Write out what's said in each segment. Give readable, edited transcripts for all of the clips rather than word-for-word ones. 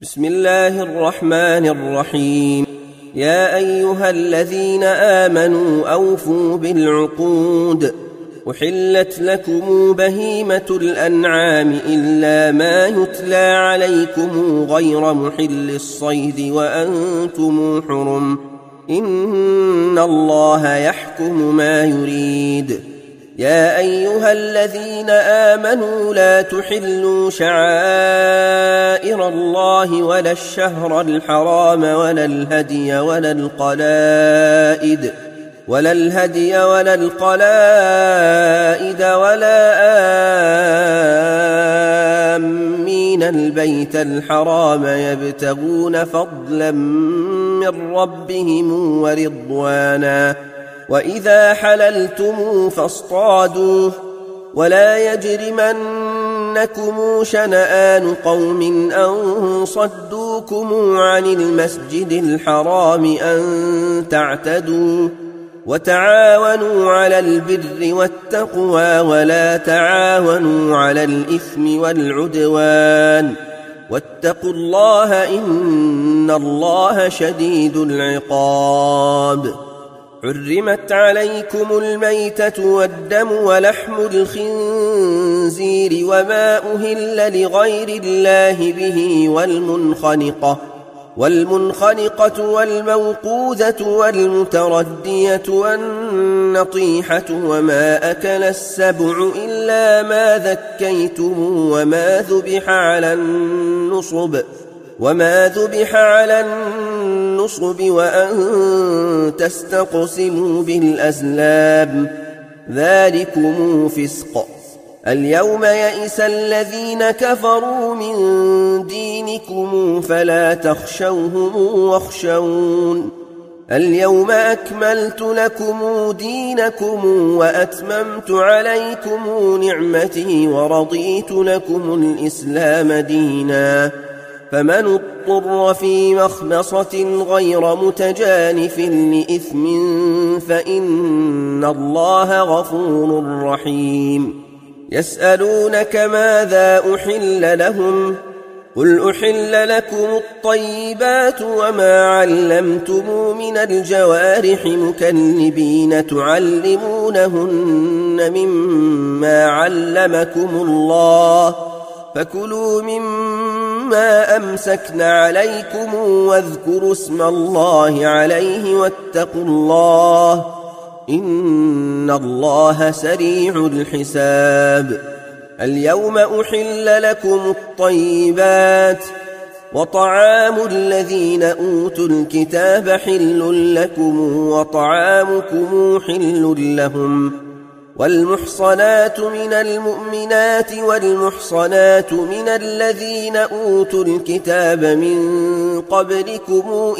بسم الله الرحمن الرحيم. يا أيها الذين آمنوا أوفوا بالعقود. أحلت لكم بهيمة الأنعام إلا ما يتلى عليكم غير محل الصيد وأنتم حرم، إن الله يحكم ما يريد. يا أيها الذين آمنوا لا تحلوا شعائر الله ولا الشهر الحرام ولا الهدي ولا القلائد ولا آمين البيت الحرام يبتغون فضلا من ربهم ورضوانا. وإذا حللتم فاصطادوا، ولا يجرمنكم شنآن قوم أن صدوكم عن المسجد الحرام أن تعتدوا. وتعاونوا على البر والتقوى ولا تعاونوا على الإثم والعدوان، واتقوا الله إن الله شديد العقاب. حرمت عليكم الميتة والدم ولحم الخنزير وما أهل لغير الله به والمنخنقة والموقوذة والمتردية والنطيحة وما أكل السبع إلا ما ذكيتم وما ذبح على النصب وأن تستقسموا بالأزلام، ذلكم فسق. اليوم يئس الذين كفروا من دينكم فلا تخشوهم واخشون. اليوم أكملت لكم دينكم وأتممت عليكم نعمتي ورضيت لكم الإسلام دينا. فمن اضطر في مخمصة غير متجانف لإثم فإن الله غفور رحيم. يسألونك ماذا أحل لهم؟ قل أحل لكم الطيبات وما علمتم من الجوارح مكلبين تعلمونهن مما علمكم الله، فكلوا مما أمسكن عليكم واذكروا اسم الله عليه واتقوا الله إن الله سريع الحساب. اليوم أحل لكم الطيبات، وطعام الذين أوتوا الكتاب حل لكم وطعامكم حل لهم. والمحصنات من المؤمنات والمحصنات من الذين أوتوا الكتاب من قبلكم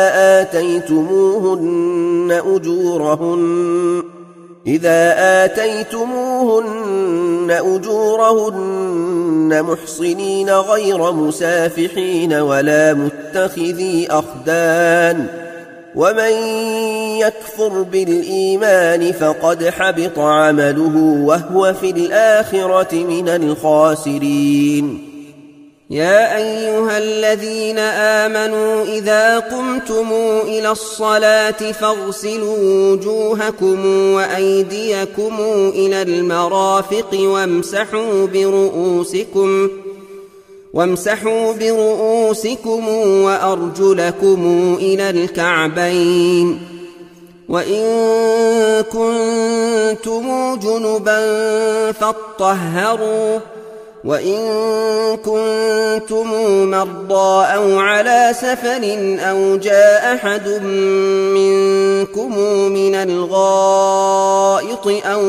إذا آتيتموهن أجورهن محصنين غير مسافحين ولا متخذي أخدان، ومن يكفر بالإيمان فقد حبط عمله وهو في الآخرة من الخاسرين. يا أيها الذين آمنوا إذا قمتم إلى الصلاة فاغسلوا وجوهكم وأيديكم إلى المرافق وامسحوا برؤوسكم وأرجلكم إلى الكعبين، وإن كنتم جنبا فاطهروا، وإن كنتم مرضى أو على سفر أو جاء أحد منكم من الغائط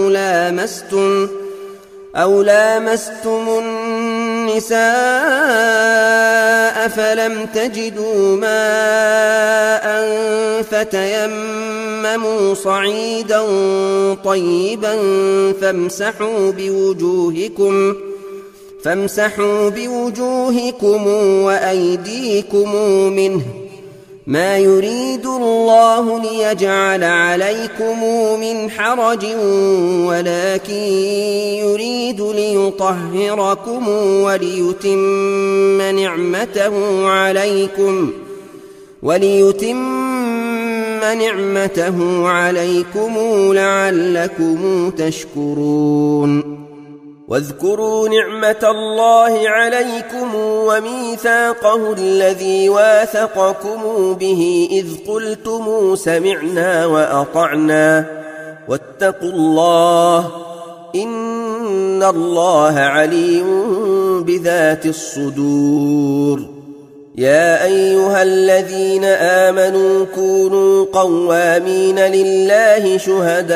أو لامستم النساء فلم تجدوا ماء فتيمموا صعيدا طيبا فامسحوا بوجوهكم وأيديكم منه، ما يريد الله ليجعل عليكم من حرج ولكن يريد ليطهركم وليتم نعمته عليكم لعلكم تشكرون واذكروا نعمة الله عليكم وميثاقه الذي واثقكم به إذ قلتم سمعنا وأطعنا واتقوا الله إن الله عليم بذات الصدور يا أيها الذين آمنوا كونوا قوامين لله شهداء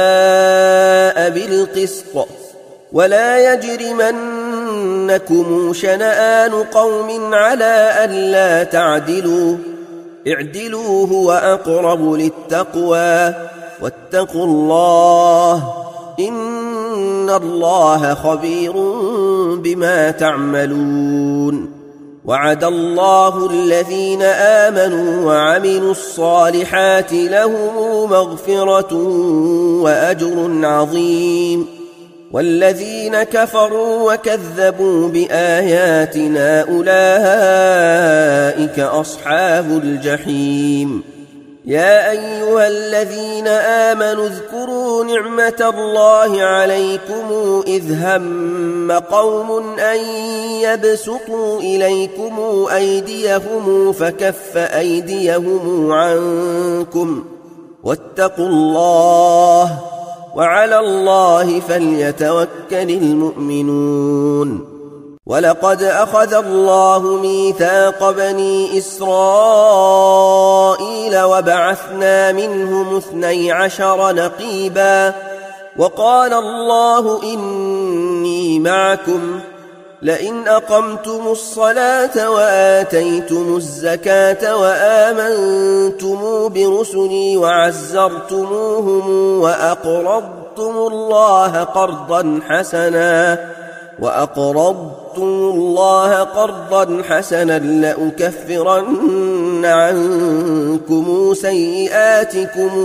بالقسط ولا يجرمنكم شنآن قوم على ألا تعدلوا اعدلوا هو أقرب للتقوى واتقوا الله إن الله خبير بما تعملون وعد الله الذين آمنوا وعملوا الصالحات لهم مغفرة وأجر عظيم والذين كفروا وكذبوا بآياتنا أولئك أصحاب الجحيم يا أيها الذين آمنوا اذكروا نعمة الله عليكم إذ هم قوم أن يبسطوا إليكم أيديهم فكف أيديهم عنكم واتقوا الله وعلى الله فليتوكل المؤمنون ولقد أخذ الله ميثاق بني إسرائيل وبعثنا منهم 12 نقيبا وقال الله إني معكم لئن أقمتم الصلاة وآتيتم الزكاة وآمنتم برسلي وعزرتموهم وأقرضتم الله قرضا حسنا لأكفرن عنكم سيئاتكم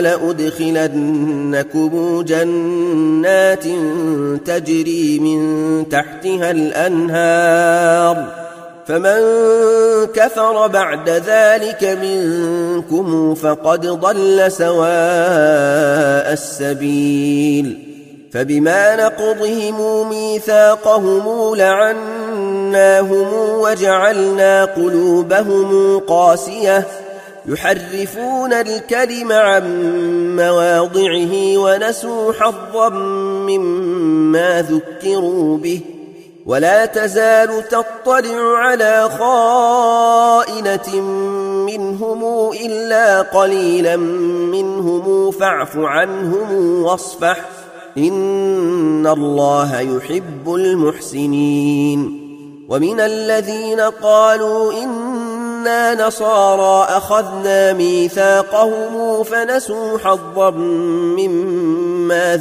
ولأدخلنكم جنات تجري من تحتها الأنهار فمن كفر بعد ذلك منكم فقد ضل سواء السبيل فبما نقضهم ميثاقهم لعناهم وجعلنا قلوبهم قاسية يحرفون الكلم عن مواضعه ونسوا حظا مما ذكروا به ولا تزال تطلع على خائنة منهم إلا قليلا منهم فاعف عنهم واصفح إن الله يحب المحسنين ومن الذين قالوا إنا نصارى أخذنا ميثاقهم فنسوا حظا مما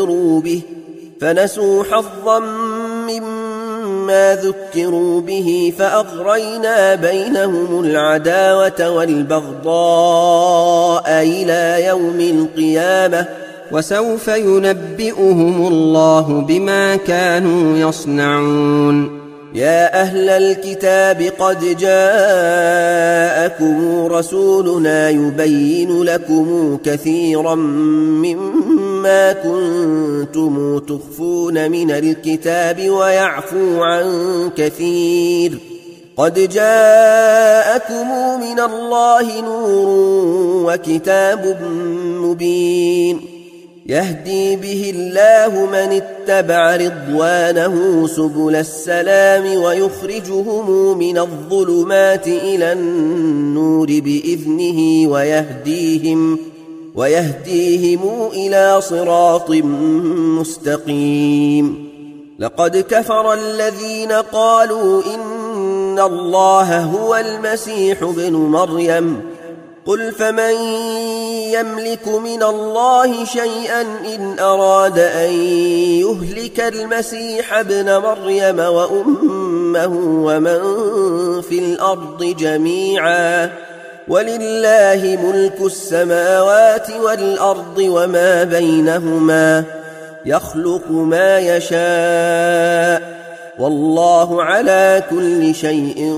ذكروا به فأغرينا بينهم العداوة والبغضاء إلى يوم القيامة وسوف ينبئهم الله بما كانوا يصنعون يا أهل الكتاب قد جاءكم رسولنا يبين لكم كثيرا مما كنتم تخفون من الكتاب ويعفو عن كثير قد جاءكم من الله نور وكتاب مبين يهدي به الله من اتبع رضوانه سبل السلام ويخرجهم من الظلمات إلى النور بإذنه ويهديهم إلى صراط مستقيم لقد كفر الذين قالوا إن الله هو المسيح ابن مريم قل فمن يملك من الله شيئا إن أراد أن يهلك المسيح ابن مريم وأمه ومن في الأرض جميعا ولله ملك السماوات والأرض وما بينهما يخلق ما يشاء والله على كل شيء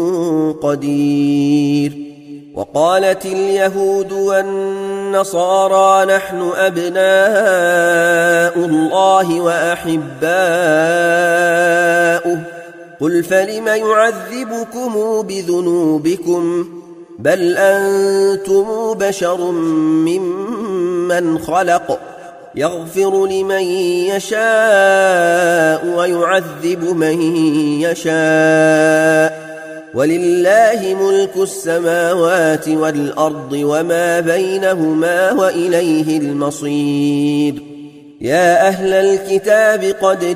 قدير. وقالت اليهود والنصارى نحن أبناء الله وأحباؤه قل فلم يعذبكم بذنوبكم بل أنتم بشر ممن خلق يغفر لمن يشاء ويعذب من يشاء ولله ملك السماوات والأرض وما بينهما وإليه المصير. يا أهل الكتاب قد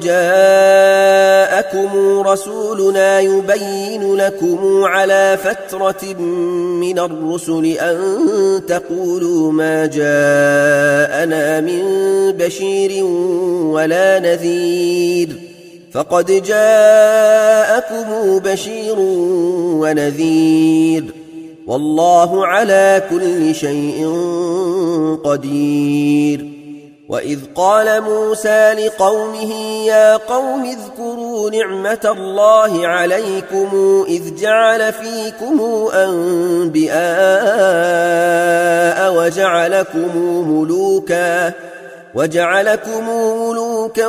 جاءكم رسولنا يبين لكم على فترة من الرسل أن تقولوا ما جاءنا من بشير ولا نذير فقد جاءكم بشير ونذير والله على كل شيء قدير. وإذ قال موسى لقومه يا قوم اذكروا نعمة الله عليكم إذ جعل فيكم أنبياء وجعلكم ملوكا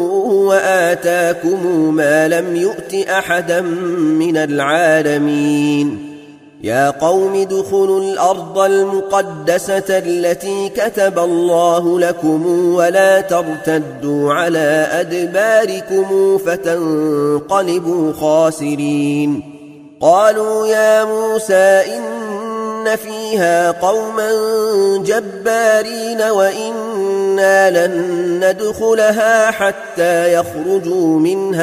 وآتاكم ما لم يؤت أحدا من العالمين. يا قوم ادخلوا الأرض المقدسة التي كتب الله لكم ولا ترتدوا على أدباركم فتنقلبوا خاسرين. قالوا يا موسى إن فيها قوما جبارين وإنا لن ندخلها حتى يخرجوا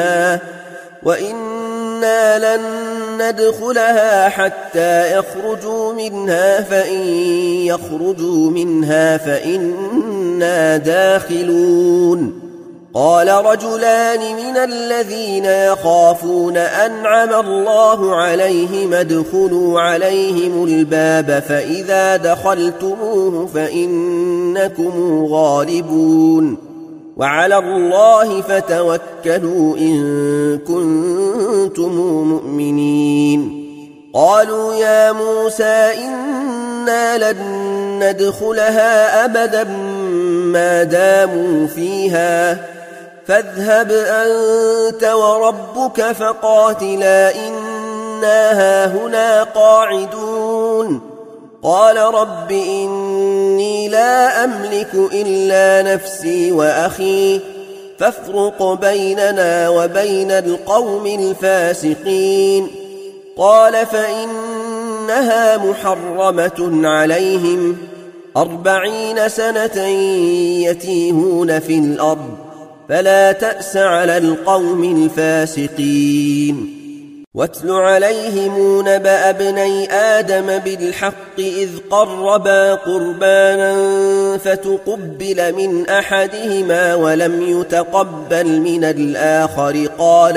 منها فإن يخرجوا منها فإنا داخلون. قال رجلان من الذين يخافون أنعم الله عليهم ادخلوا عليهم الباب فإذا دخلتموه فإنكم غالبون وعلى الله فتوكلوا إن كنتم مؤمنين. قالوا يا موسى إنا لن ندخلها أبدا ما داموا فيها فاذهب أنت وربك فقاتلا إنا هاهنا قاعدون. قال رب إني لا أملك إلا نفسي وأخي فافرق بيننا وبين القوم الفاسقين. قال فإنها محرمة عليهم 40 سنة يتيهون في الأرض فلا تأس على القوم الفاسقين. واتل عليهم نبأ ابني آدم بالحق إذ قربا قربانا فتقبل من أحدهما ولم يتقبل من الآخر قال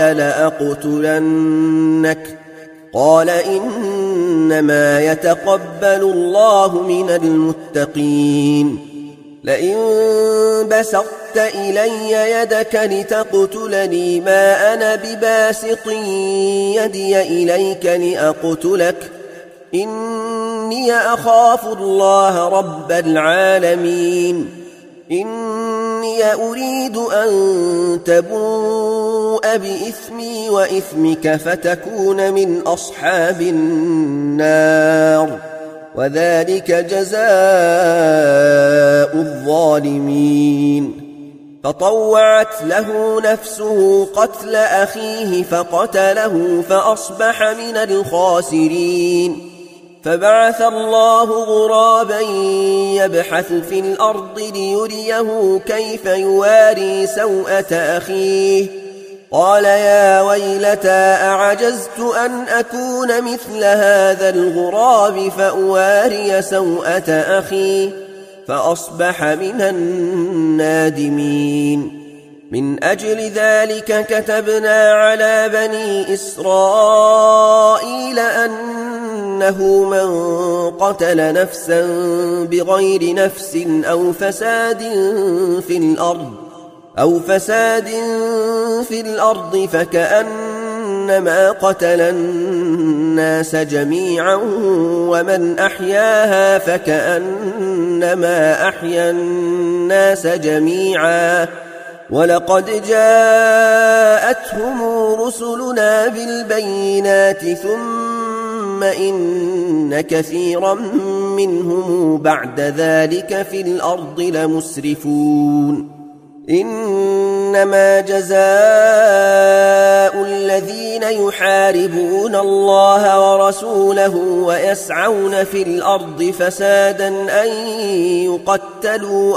لأقتلنك قال إنما يتقبل الله من المتقين. لئن بسطت إلي يدك لتقتلني ما أنا بباسط يدي إليك لأقتلك إني أخاف الله رب العالمين. إني أريد أن تبوء بإثمي وإثمك فتكون من أصحاب النار وذلك جزاء الظالمين. فطوعت له نفسه قتل أخيه فقتله فأصبح من الخاسرين. فبعث الله غرابا يبحث في الأرض ليريه كيف يواري سوءة أخيه قال يا ويلتى أعجزت أن أكون مثل هذا الغراب فأواري سوءة أخي فأصبح من النادمين. من أجل ذلك كتبنا على بني إسرائيل أنه إنه من قتل نفسا بغير نفس أو فساد في الأرض فكأنما قتل الناس جميعا ومن أحياها فكأنما أحيا الناس جميعا ولقد جاءتهم رسلنا بالبينات ثم إن كثيرا منهم بعد ذلك في الأرض لمسرفون إنما جزاء الذين يحاربون الله ورسوله ويسعون في الأرض فسادا أن يقتلوا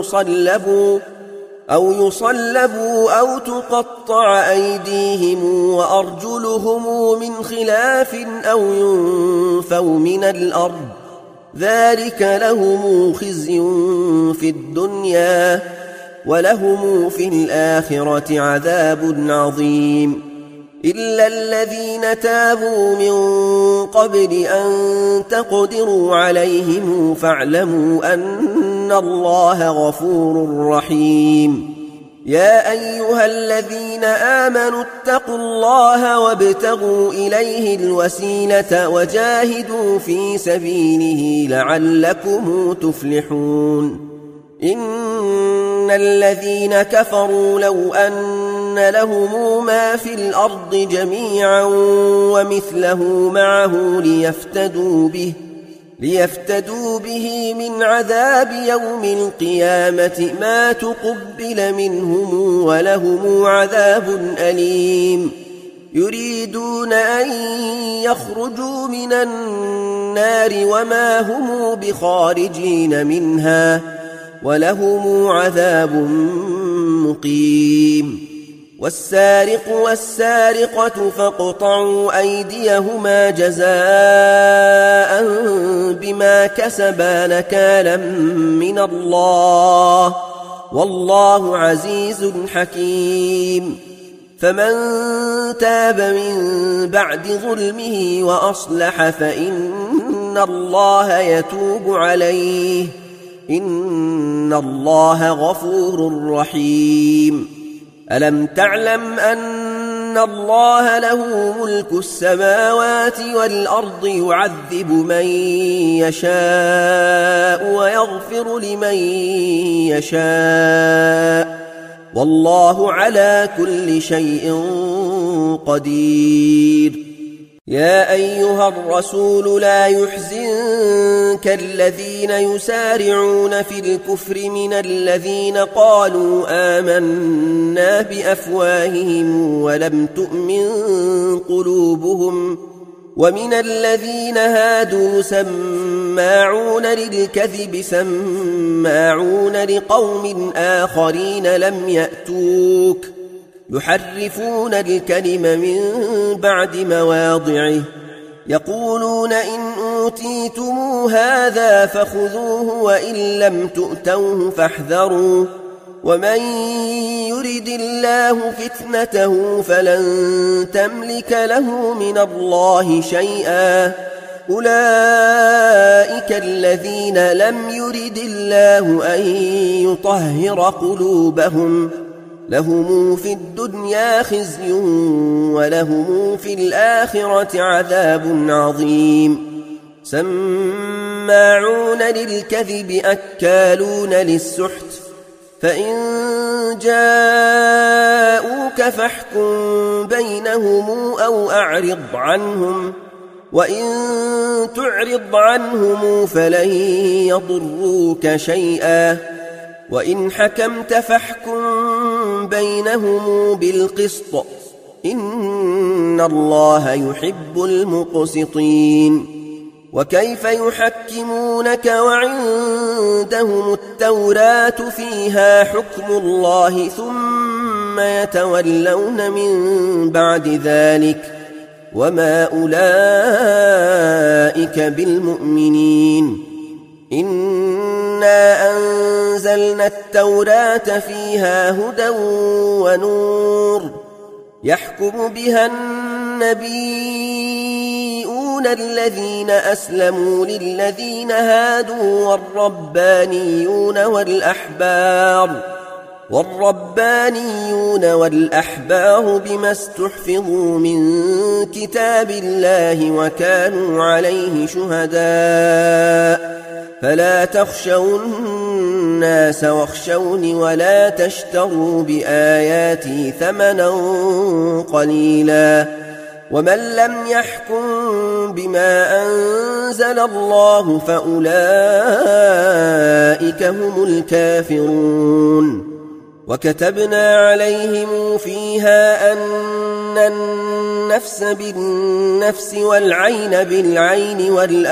أو يصلبوا أو تقطع أيديهم وأرجلهم من خلاف أو ينفوا من الأرض ذلك لهم خزي في الدنيا ولهم في الآخرة عذاب عظيم إلا الذين تابوا من قبل أن تقدروا عليهم فاعلموا أن الله غفور رحيم يا أيها الذين آمنوا اتقوا الله وابتغوا إليه الوسيلة وجاهدوا في سبيله لعلكم تفلحون إن الذين كفروا لو أن لهم ما في الأرض جميعا ومثله معه ليفتدوا به من عذاب يوم القيامة ما تقبل منهم ولهم عذاب أليم يريدون أن يخرجوا من النار وما هم بخارجين منها ولهم عذاب مقيم والسارق والسارقة فاقطعوا أيديهما جزاء بما كسبا نكالا من الله والله عزيز حكيم فمن تاب من بعد ظلمه وأصلح فإن الله يتوب عليه إن الله غفور رحيم ألم تعلم أن الله له ملك السماوات والأرض يعذب من يشاء ويغفر لمن يشاء والله على كل شيء قدير يا أيها الرسول لا يحزنك الذين يسارعون في الكفر من الذين قالوا آمنا بأفواههم ولم تؤمن قلوبهم ومن الذين هادوا سماعون للكذب سماعون لقوم آخرين لم يأتوك يحرفون الكلم من بعد مواضعه يقولون إن أوتيتم هذا فخذوه وإن لم تؤتوه فاحذروا ومن يرد الله فتنته فلن تملك له من الله شيئا أولئك الذين لم يرد الله أن يطهر قلوبهم لهم في الدنيا خزي ولهم في الآخرة عذاب عظيم سماعون للكذب أكالون للسحت فإن جاءوك فاحكم بينهم أو أعرض عنهم وإن تعرض عنهم فلن يضروك شيئا وإن حكمت فاحكم بينهم بالقسط إن الله يحب المقسطين وكيف يحكمونك وعندهم التوراة فيها حكم الله ثم يتولون من بعد ذلك وما أولئك بالمؤمنين إنا أنزلنا التوراة فيها هدى ونور يحكم بها النبيون والصابئون الذين أسلموا للذين هادوا والربانيون والأحبار بما استحفظوا من كتاب الله وكانوا عليه شهداء فلا تخشوا الناس واخشوني ولا تشتروا بآياتي ثمنا قليلا ومن لم يحكم بما أنزل الله فأولئك هم الكافرون وكتبنا عليهم فيها أن النفس بالنفس والعين بالعين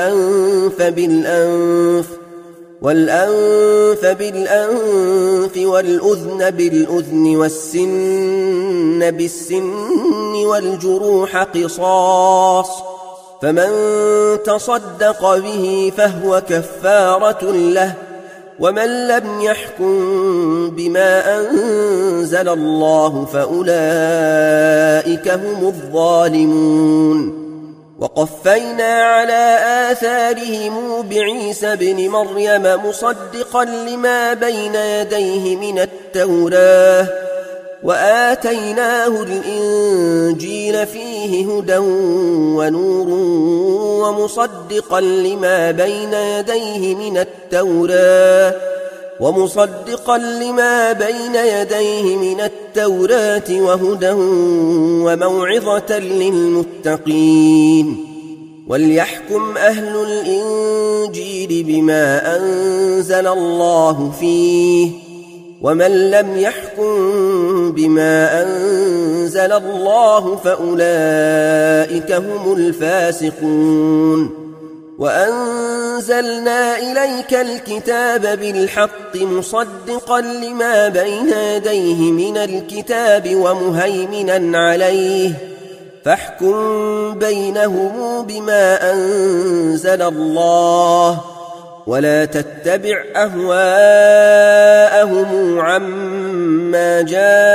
والأنف بالأنف والأذن بالأذن والسن بالسن والجروح قصاص فمن تصدق به فهو كفارة له ومن لم يحكم بما أنزل الله فأولئك هم الظالمون وقفينا على آثارهم بعيسى بن مريم مصدقا لما بين يديه من التوراة وآتيناه الإنجيل فيه هدى ونور ومصدقا لما بين يديه من التوراة وهدى وموعظة للمتقين وليحكم أهل الإنجيل بما أنزل الله فيه ومن لم يحكم بما أنزل الله فأولئك هم الفاسقون وأنزلنا إليك الكتاب بالحق مصدقا لما بين يديه من الكتاب ومهيمنا عليه فاحكم بينهم بما أنزل الله ولا تتبع أهواءهم عما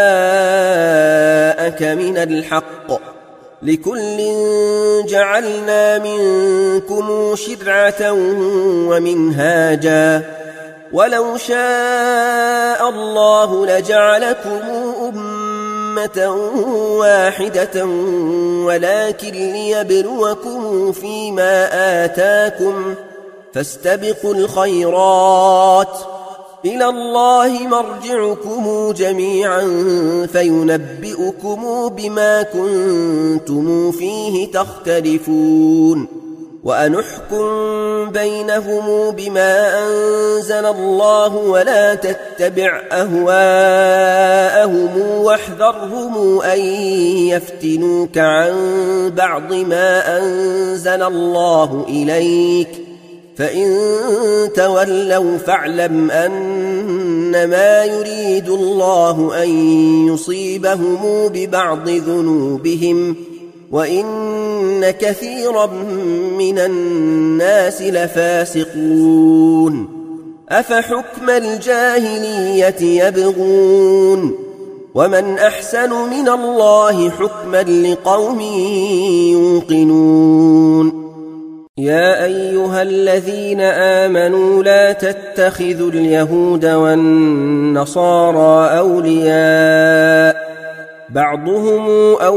جاءك من الحق لكل جعلنا منكم شرعة ومنهاجا ولو شاء الله لجعلكم أمة واحدة ولكن ليبلوكم فيما آتاكم فاستبقوا الخيرات إلى الله مرجعكم جميعا فينبئكم بما كنتم فيه تختلفون وأنحكم بينهم بما أنزل الله ولا تتبع أهواءهم واحذرهم أن يفتنوك عن بعض ما أنزل الله إليك فإن تولوا فاعلم أنما يريد الله أن يصيبهم ببعض ذنوبهم وإن كثيرا من الناس لفاسقون أفحكم الجاهلية يبغون ومن أحسن من الله حكما لقوم يوقنون يا أيها الذين آمنوا لا تتخذوا اليهود والنصارى أولياء بعضهم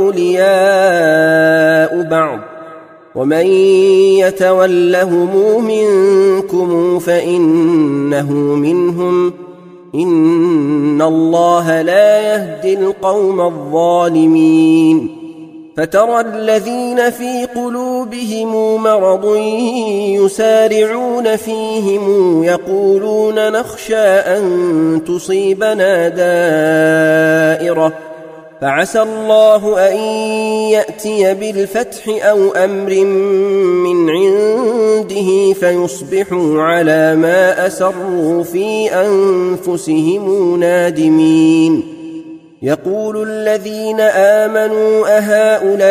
أولياء بعض ومن يتولهم منكم فإنه منهم إن الله لا يهدي القوم الظالمين فترى الذين في قلوبهم مرض يسارعون فيهم يقولون نخشى أن تصيبنا دائرة فعسى الله أن يأتي بالفتح أو أمر من عنده فيصبحوا على ما أسروا في أنفسهم نادمين يقول الذين آمنوا أهؤلاء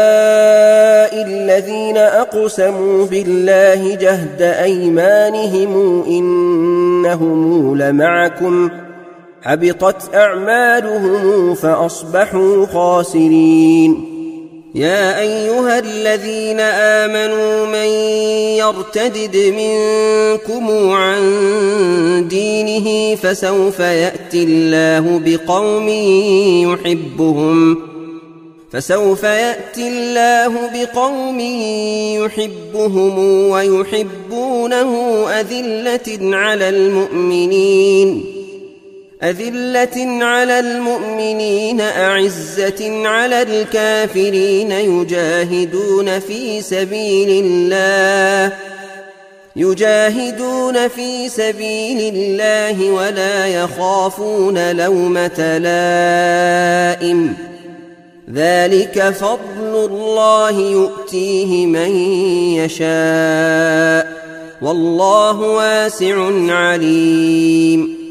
الذين أقسموا بالله جهد أيمانهم إنهم لمعكم حبطت أعمالهم فأصبحوا خاسرين يا أيها الذين آمنوا من يرتدد منكم عن دينه فسوف يأتي الله بقوم يحبهم ويحبونه أذلة على المؤمنين أعزة على الكافرين يجاهدون في سبيل الله ولا يخافون لومة لائم ذلك فضل الله يؤتيه من يشاء والله واسع عليم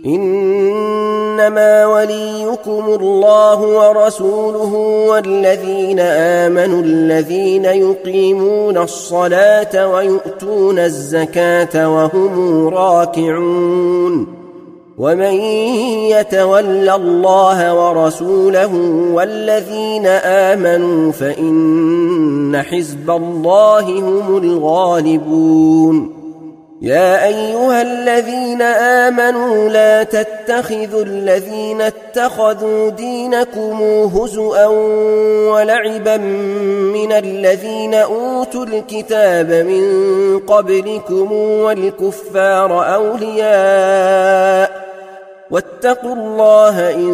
إنما وليكم الله ورسوله والذين آمنوا الذين يقيمون الصلاة ويؤتون الزكاة وهم راكعون ومن يتول الله ورسوله والذين آمنوا فإن حزب الله هم الغالبون يا أيها الذين آمنوا لا تتخذوا الذين اتخذوا دينكم هزؤا ولعبا من الذين أوتوا الكتاب من قبلكم والكفار أولياء واتقوا الله إن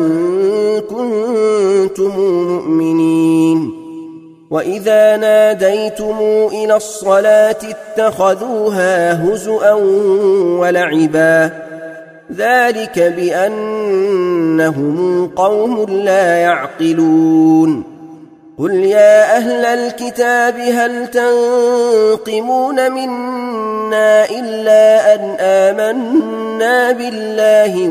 كنتم مؤمنين وإذا ناديتم إلى الصلاة اتخذوها هزؤا ولعبا ذلك بأنهم قوم لا يعقلون قل يا أهل الكتاب هل تنقمون منا إلا أن آمنا بالله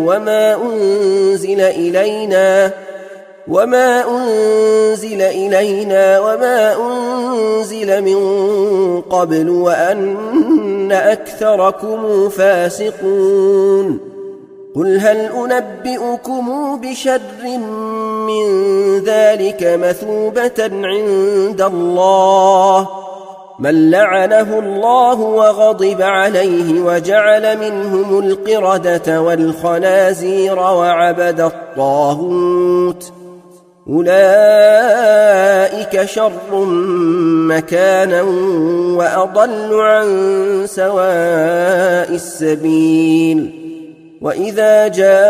وما أنزل إلينا وما أنزل من قبل وأن أكثركم فاسقون قل هل أنبئكم بشر من ذلك مثوبة عند الله من لعنه الله وغضب عليه وجعل منهم القردة والخنازير وعبد الطاغوت أولئك شر مكانا وأضل عن سواء السبيل وإذا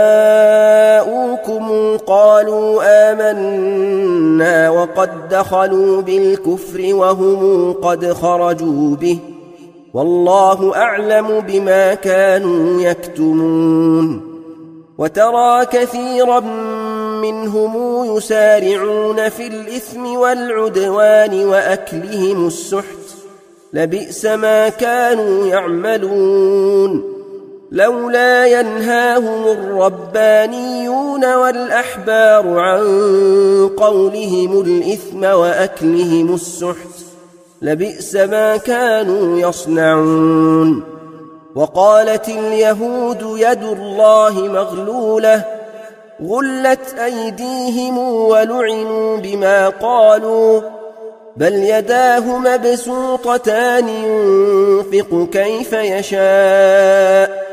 جاءوكم قالوا آمنا وقد دخلوا بالكفر وهم قد خرجوا به والله أعلم بما كانوا يكتمون وترى كثيرا منهم يسارعون في الإثم والعدوان وأكلهم السحت لبئس ما كانوا يعملون لولا ينهاهم الربانيون والأحبار عن قولهم الإثم وأكلهم السحت لبئس ما كانوا يصنعون وقالت اليهود يد الله مغلولة غلت أيديهم ولعنوا بما قالوا بل يداه مبسوطتان ينفق كيف يشاء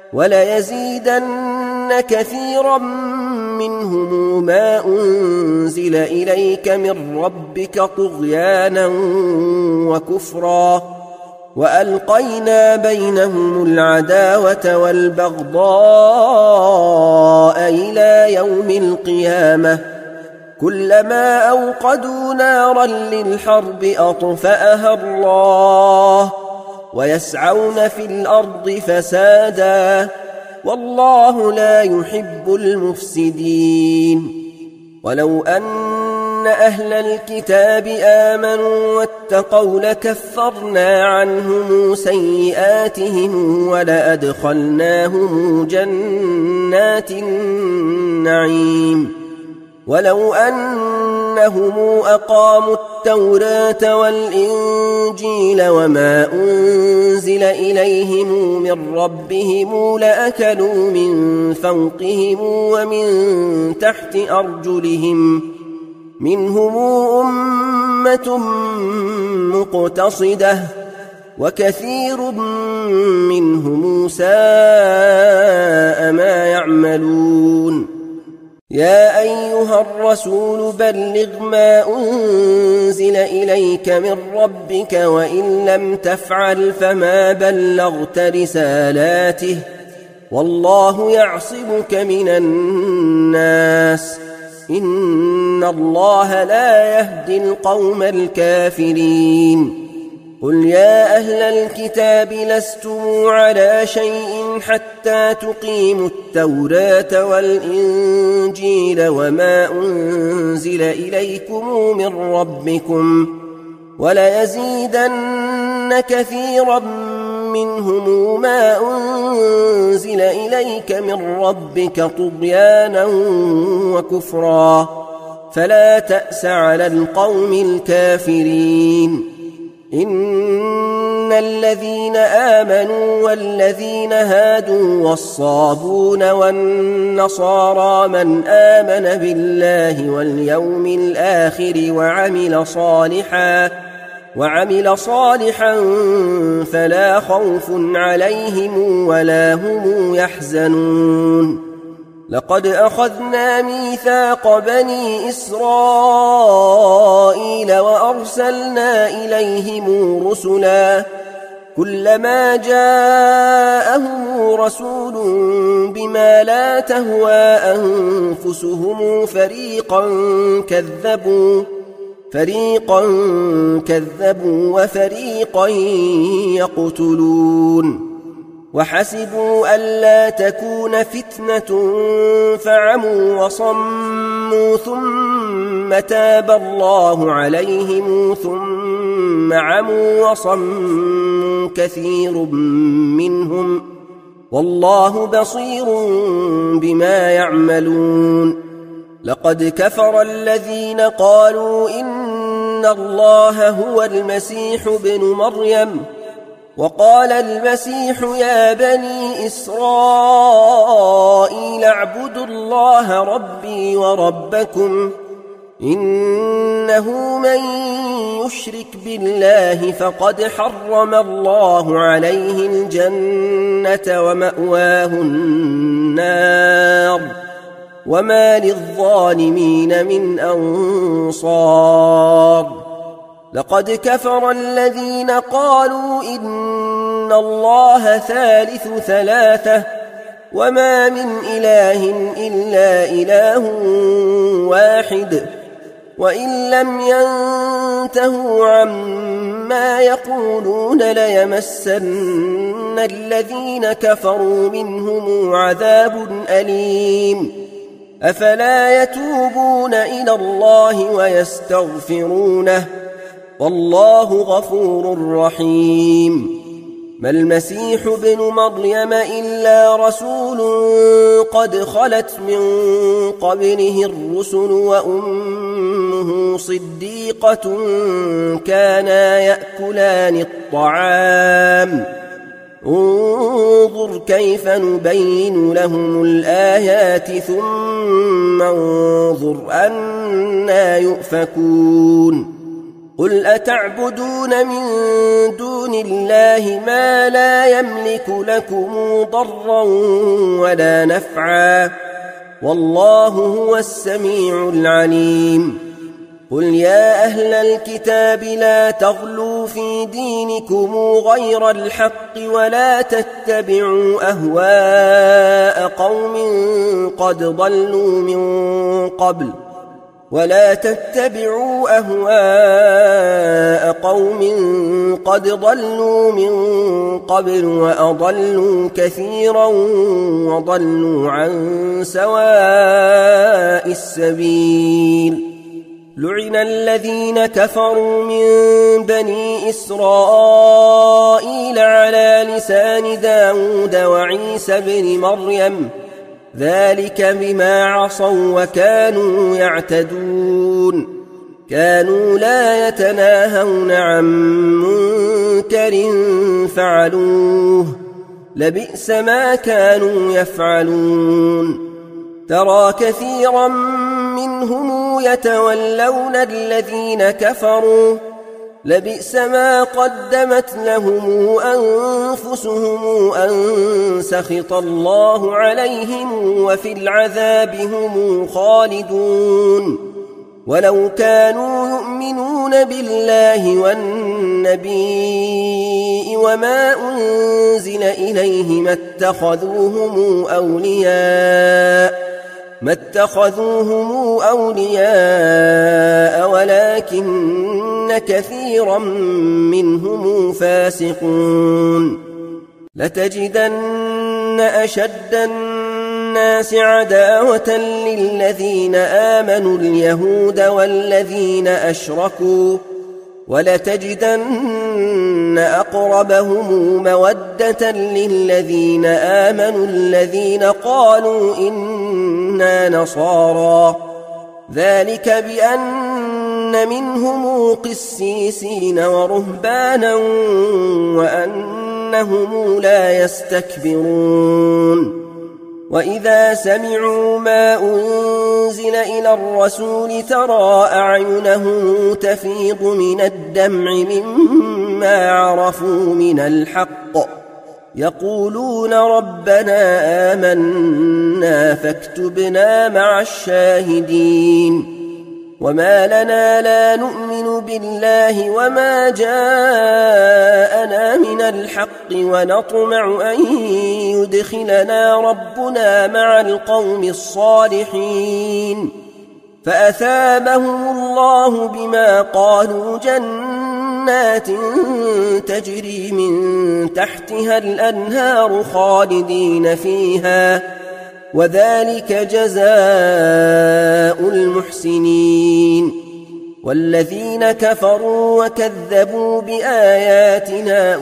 وليزيدن كثيرا منهم ما أنزل إليك من ربك طغيانا وكفرا وألقينا بينهم العداوة والبغضاء إلى يوم القيامة كلما أوقدوا نارا للحرب أطفأها الله ويسعون في الأرض فسادا والله لا يحب المفسدين ولو أن أهل الكتاب آمنوا واتقوا لكفرنا عنهم سيئاتهم ولأدخلناهم جنات النعيم ولو أنهم أقاموا التوراة والإنجيل وما أنزل إليهم من ربهم لأكلوا من فوقهم ومن تحت أرجلهم منهم أمة مقتصدة وكثير منهم ساء ما يعملون يا أيها الرسول بلغ ما أنزل إليك من ربك وإن لم تفعل فما بلغت رسالاته والله يعصمك من الناس إن الله لا يهدي القوم الكافرين قل يا أهل الكتاب لستم على شيء حتى تقيموا التوراة والإنجيل وما أنزل إليكم من ربكم وليزيدن كثيرا منهم ما أنزل إليك من ربك طغيانا وكفرا فلا تأس على القوم الكافرين إن الذين آمنوا والذين هادوا والصابون والنصارى من آمن بالله واليوم الآخر وعمل صالحا فلا خوف عليهم ولا هم يحزنون لقد أخذنا ميثاق بني إسرائيل وأرسلنا إليهم رسلا كلما جاءهم رسول بما لا تهوى أنفسهم فريقا كذبوا وفريقا يقتلون وحسبوا ألا تكون فتنة فعموا وصموا ثم تاب الله عليهم ثم عموا وصموا كثير منهم والله بصير بما يعملون لقد كفر الذين قالوا إن الله هو المسيح ابن مريم وقال المسيح يا بني إسرائيل اعبدوا الله ربي وربكم إنه من يشرك بالله فقد حرم الله عليه الجنة ومأواه النار وما للظالمين من أنصار لقد كفر الذين قالوا إن الله ثالث ثلاثة وما من إله إلا إله واحد وإن لم ينتهوا عما يقولون ليمسن الذين كفروا منهم عذاب أليم أفلا يتوبون إلى الله ويستغفرونه والله غفور رحيم ما المسيح ابن مريم إلا رسول قد خلت من قبله الرسل وأمه صديقة كانا يأكلان الطعام انظر كيف نبين لهم الآيات ثم انظر أنا يؤفكون قل أتعبدون من دون الله ما لا يملك لكم ضرا ولا نفعا والله هو السميع العليم قل يا أهل الكتاب لا تغلوا في دينكم غير الحق ولا تتبعوا أهواء قوم قد ضلوا من قبل وأضلوا كثيرا وضلوا عن سواء السبيل لعن الذين كفروا من بني إسرائيل على لسان داود وعيسى بن مريم ذلك بما عصوا وكانوا يعتدون كانوا لا يتناهون عن منكر فعلوه لبئس ما كانوا يفعلون ترى كثيرا منهم يتولون الذين كفروا لبئس ما قدمت لهم أنفسهم أن سخط الله عليهم وفي العذاب هم خالدون ولو كانوا يؤمنون بالله والنبي وما أنزل إليه ما اتخذوهم أولياء ولكن كثيرا منهم فاسقون لتجدن أشد الناس عداوة للذين آمنوا اليهود والذين أشركوا ولتجدن أقربهم مودة للذين آمنوا الذين قالوا إنا نصارى ذلك بأن منهم قسيسين ورهبانا وأنهم لا يستكبرون وإذا سمعوا ما أنزل إلى الرسول ترى أعينهم تفيض من الدمع مما عرفوا من الحق يقولون ربنا آمنا فاكتبنا مع الشاهدين وما لنا لا نؤمن بالله وما جاءنا من الحق ونطمع أن يدخلنا ربنا مع القوم الصالحين فأثابهم الله بما قالوا جنات تجري من تحتها الأنهار خالدين فيها وذلك جزاء المحسنين والذين كفروا وكذبوا بآياتنا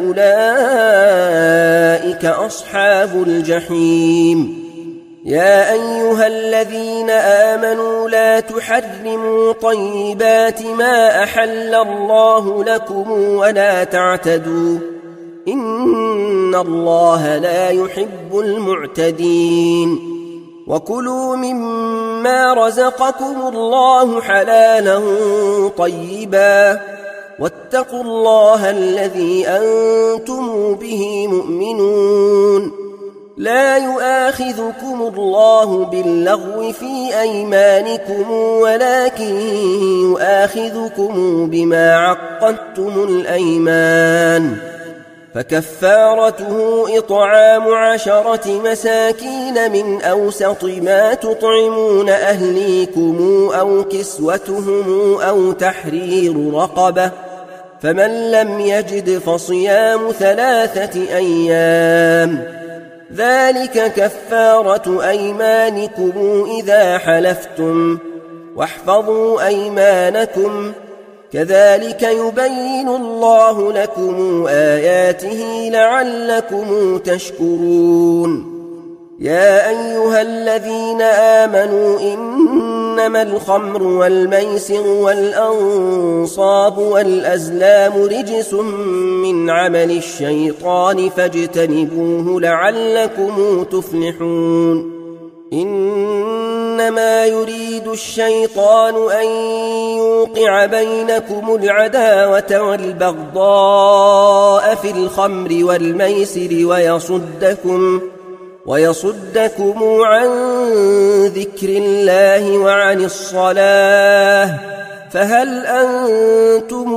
أولئك أصحاب الجحيم يا أيها الذين آمنوا لا تحرموا طيبات ما أحل الله لكم ولا تعتدوا إن الله لا يحب المعتدين وكلوا مما رزقكم الله حلالا طيبا واتقوا الله الذي أنتم به مؤمنون لا يؤاخذكم الله باللغو في أيمانكم ولكن يؤاخذكم بما عقدتم الأيمان فكفارته إطعام 10 مساكين من أوسط ما تطعمون أهليكم أو كسوتهم أو تحرير رقبة فمن لم يجد فصيام 3 أيام ذلك كفارة أيمانكم إذا حلفتم واحفظوا أيمانكم كذلك يبين الله لكم آياته لعلكم تشكرون يا أيها الذين آمنوا إنما الخمر والميسر والأنصاب والأزلام رجس من عمل الشيطان فاجتنبوه لعلكم تفلحون إنما يريد الشيطان أن يوقع بينكم العداوة والبغضاء في الخمر والميسر ويصدكم عن ذكر الله وعن الصلاة فهل أنتم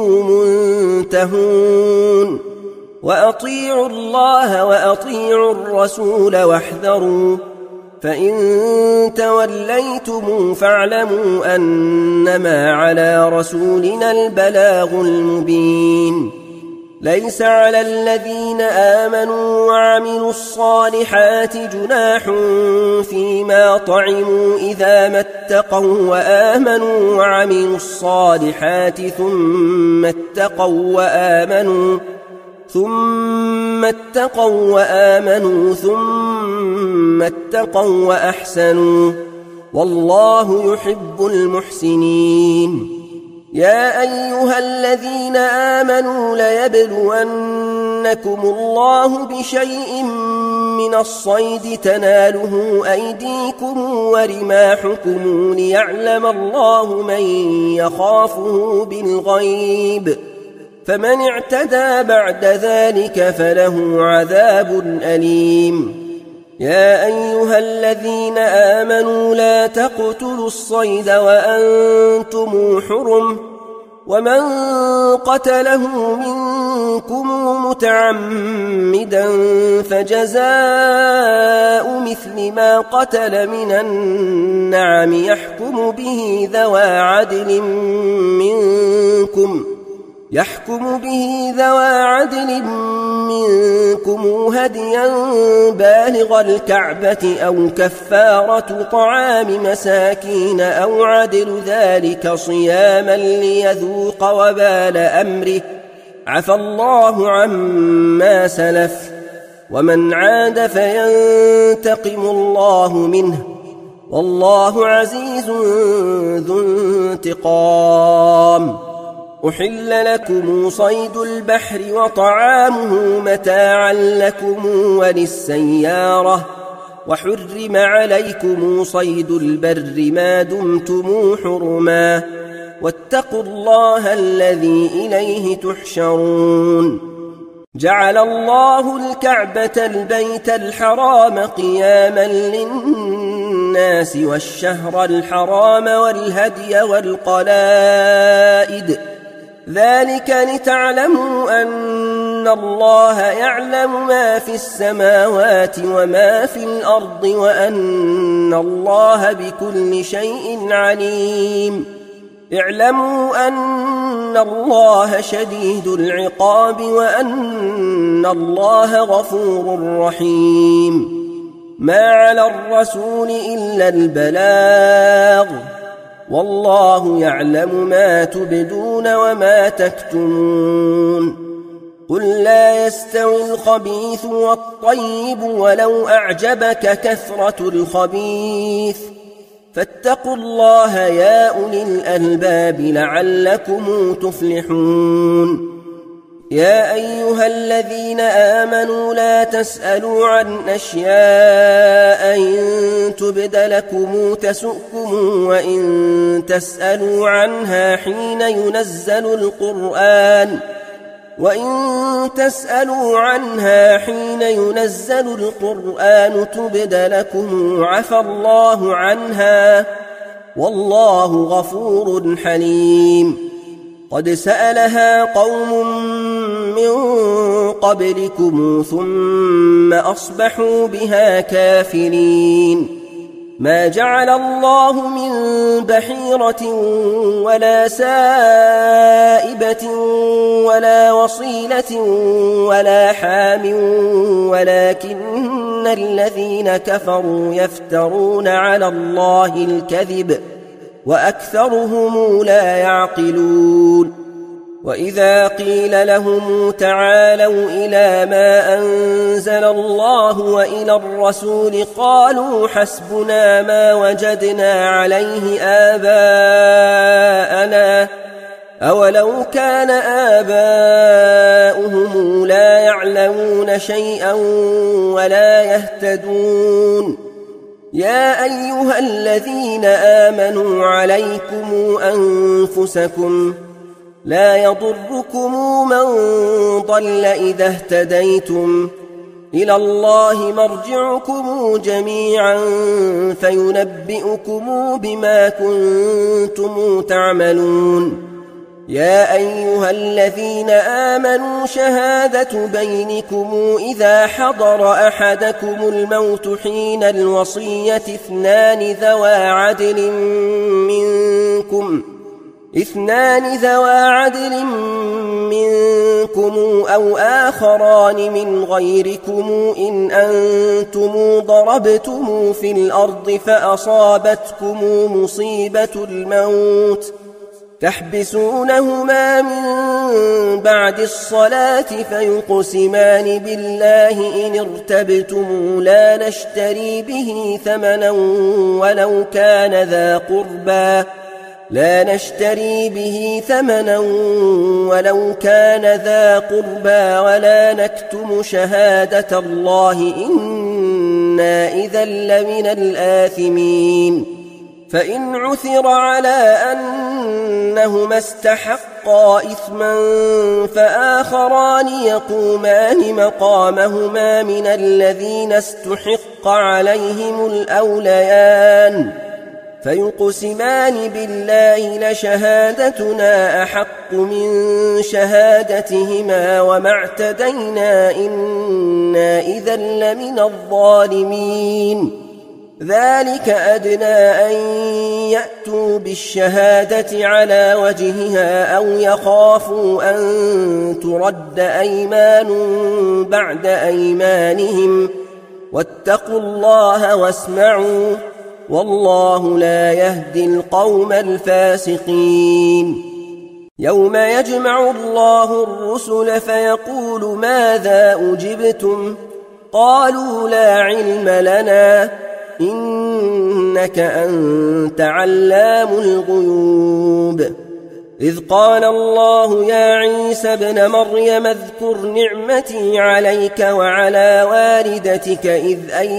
منتهون وأطيعوا الله وأطيعوا الرسول واحذروا فإن توليتم فاعلموا أنما على رسولنا البلاغ المبين ليس على الذين آمنوا وعملوا الصالحات جناح فيما طعموا إذا ما اتقوا وآمنوا وعملوا الصالحات ثم اتقوا وآمنوا ثم اتقوا وأحسنوا والله يحب المحسنين يا أيها الذين آمنوا ليبلونكم الله بشيء من الصيد تناله أيديكم ورماحكم ليعلم الله من يخافه بالغيب فمن اعتدى بعد ذلك فله عذاب أليم. يا أيها الذين آمنوا لا تقتلوا الصيد وأنتم حرم ومن قتله منكم متعمدا فجزاء مثل ما قتل من النعم يحكم به ذوى عدل منكم هديا بالغ الكعبة أو كفارة طعام مساكين أو عدل ذلك صياما ليذوق وبال أمره عفى الله عما سلف ومن عاد فينتقم الله منه والله عزيز ذو انتقام. أحل لكم صيد البحر وطعامه متاعا لكم وللسيارة وحرم عليكم صيد البر ما دمتم حرما واتقوا الله الذي إليه تحشرون. جعل الله الكعبة البيت الحرام قياما للناس والشهر الحرام والهدي والقلائد ذلك لتعلموا أن الله يعلم ما في السماوات وما في الأرض وأن الله بكل شيء عليم. اعلموا أن الله شديد العقاب وأن الله غفور رحيم. ما على الرسول إلا البلاغ والله يعلم ما تبدون وما تكتمون. قل لا يستوي الخبيث والطيب ولو أعجبك كثرة الخبيث فاتقوا الله يا أولي الألباب لعلكم تفلحون. يا أيها الذين آمنوا لا تسألوا عن أشياء إن تبد لكم تسؤكم وإن تسألوا عنها حين ينزل القرآن تبد لكم عفى الله عنها والله غفور حليم. قد سألها قوم من قبلكم ثم أصبحوا بها كافرين. ما جعل الله من بحيرة ولا سائبة ولا وصيلة ولا حام ولكن الذين كفروا يفترون على الله الكذب وأكثرهم لا يعقلون. وإذا قيل لهم تعالوا إلى ما أنزل الله وإلى الرسول قالوا حسبنا ما وجدنا عليه آباءنا أولو كان آباؤهم لا يعلمون شيئا ولا يهتدون. يا أيها الذين آمنوا عليكم أنفسكم لا يضركم من ضل إذا اهتديتم إلى الله مرجعكم جميعا فينبئكم بما كنتم تعملون. يا أيها الذين آمنوا شهادة بينكم إذا حضر أحدكم الموت حين الوصية اثنان ذوى عدل منكم أو آخران من غيركم إن أنتم ضربتم في الأرض فأصابتكم مصيبة الموت تحبسونهما من بعد الصلاة فيقسمان بالله إن ارتبتم لا نشتري به ثمنا ولو كان ذا قربى لا نشتري به ثمنا ولو كان ذا قربى ولا نكتم شهادة الله إنا إذا لمن الآثمين فإن عثر على أنهما استحقا إثما فآخران يقومان مقامهما من الذين استحق عليهم الأوليان فيقسمان بالله لشهادتنا أحق من شهادتهما وما اعتدينا إنا إذا لمن الظالمين ذلك أدنى أن يأتوا بالشهادة على وجهها أو يخافوا أن ترد أيمان بعد أيمانهم واتقوا الله واسمعوا والله لا يهدي القوم الفاسقين يوم يجمع الله الرسل فيقول ماذا أجبتم قالوا لا علم لنا إنك أنت علام الغيوب إذ قال الله يا عيسى ابن مريم اذكر نعمتي عليك وعلى والدتك إذ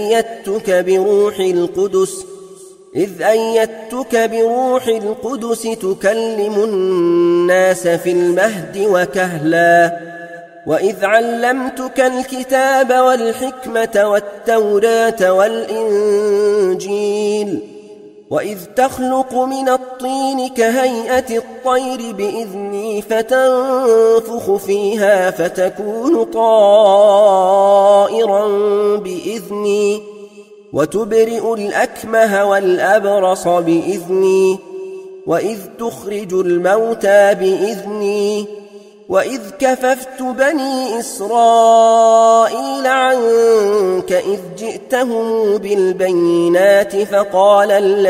أيدتك بروح القدس تكلم الناس في المهد وكهلا وإذ علمتك الكتاب والحكمة والتوراة والإنجيل وإذ تخلق من الطين كهيئة الطير بإذني فتنفخ فيها فتكون طائرا بإذني وتبرئ الأكمه والأبرص بإذني وإذ تخرج الموتى بإذني وإذ كففت بني إسرائيل عنك إذ جئتهم بالبينات فقال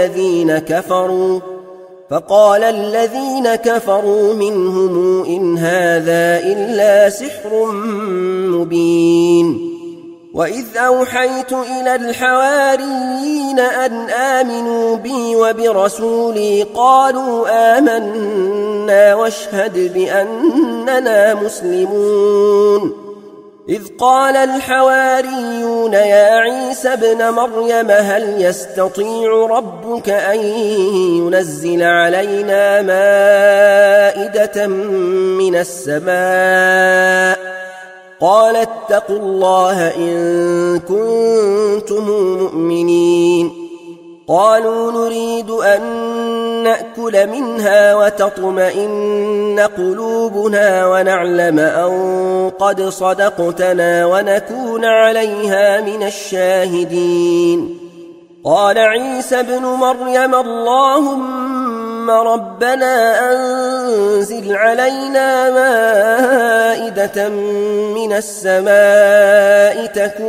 الذين كفروا منهم إن هذا إلا سحر مبين وإذ أوحيت إلى الحواريين أن آمنوا بي وبرسولي قالوا آمنا واشهد بأننا مسلمون إذ قال الحواريون يا عيسى ابن مريم هل يستطيع ربك أن ينزل علينا مائدة من السماء قال اتقوا الله إن كنتم مؤمنين قالوا نريد أن نأكل منها وتطمئن قلوبنا ونعلم أن قد صدقتنا ونكون عليها من الشاهدين قال عيسى ابن مريم اللهم ربنا أنزل علينا مائدة من السماء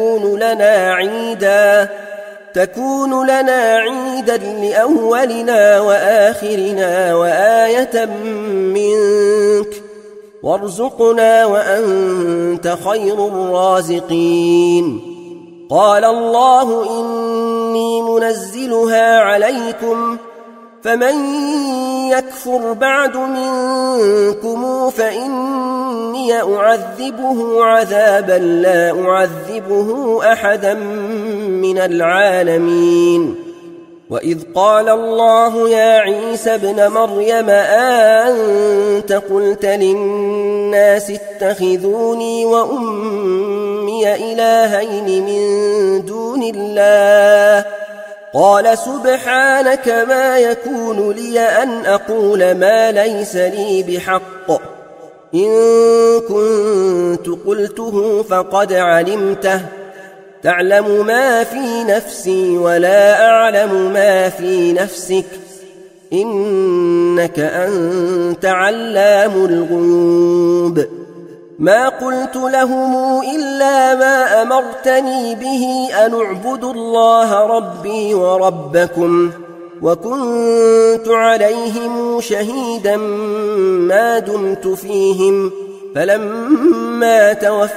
تكون لنا عيدا لأولنا وآخرنا وآية منك وارزقنا وأنت خير الرازقين قال الله إني منزلها عليكم فمن يكفر بعد منكم فإني أعذبه عذابا لا أعذبه أحدا من العالمين وإذ قال الله يا عيسى ابن مريم أنت قلت للناس اتخذوني وأمي إلهين من دون الله قال سبحانك ما يكون لي أن أقول ما ليس لي بحق إن كنت قلته فقد علمته تعلم ما في نفسي ولا أعلم ما في نفسك إنك أنت علام الغيوب ما قلت لهم إلا ما أمرتني به أن اعبدوا الله ربي وربكم وكنت عليهم شهيدا ما دمت فيهم فلما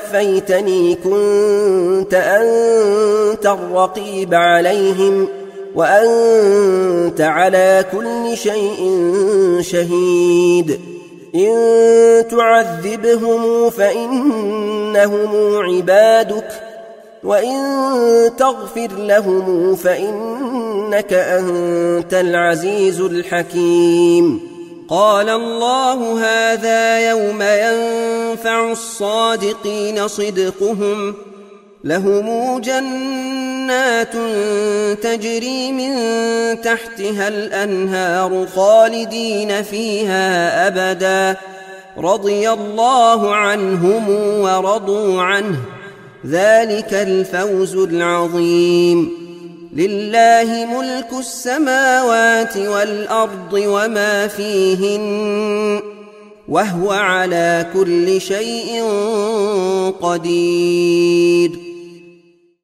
توفيتني كنت أنت الرقيب عليهم وأنت على كل شيء شهيد إن تعذبهم فإنهم عبادك وإن تغفر لهم فإنك أنت العزيز الحكيم. قال الله هذا يوم ينفع الصادقين صدقهم لهم جنات تجري من تحتها الأنهار خالدين فيها أبدا رضي الله عنهم ورضوا عنه ذلك الفوز العظيم. لله ملك السماوات والأرض وما فيهن وهو على كل شيء قدير.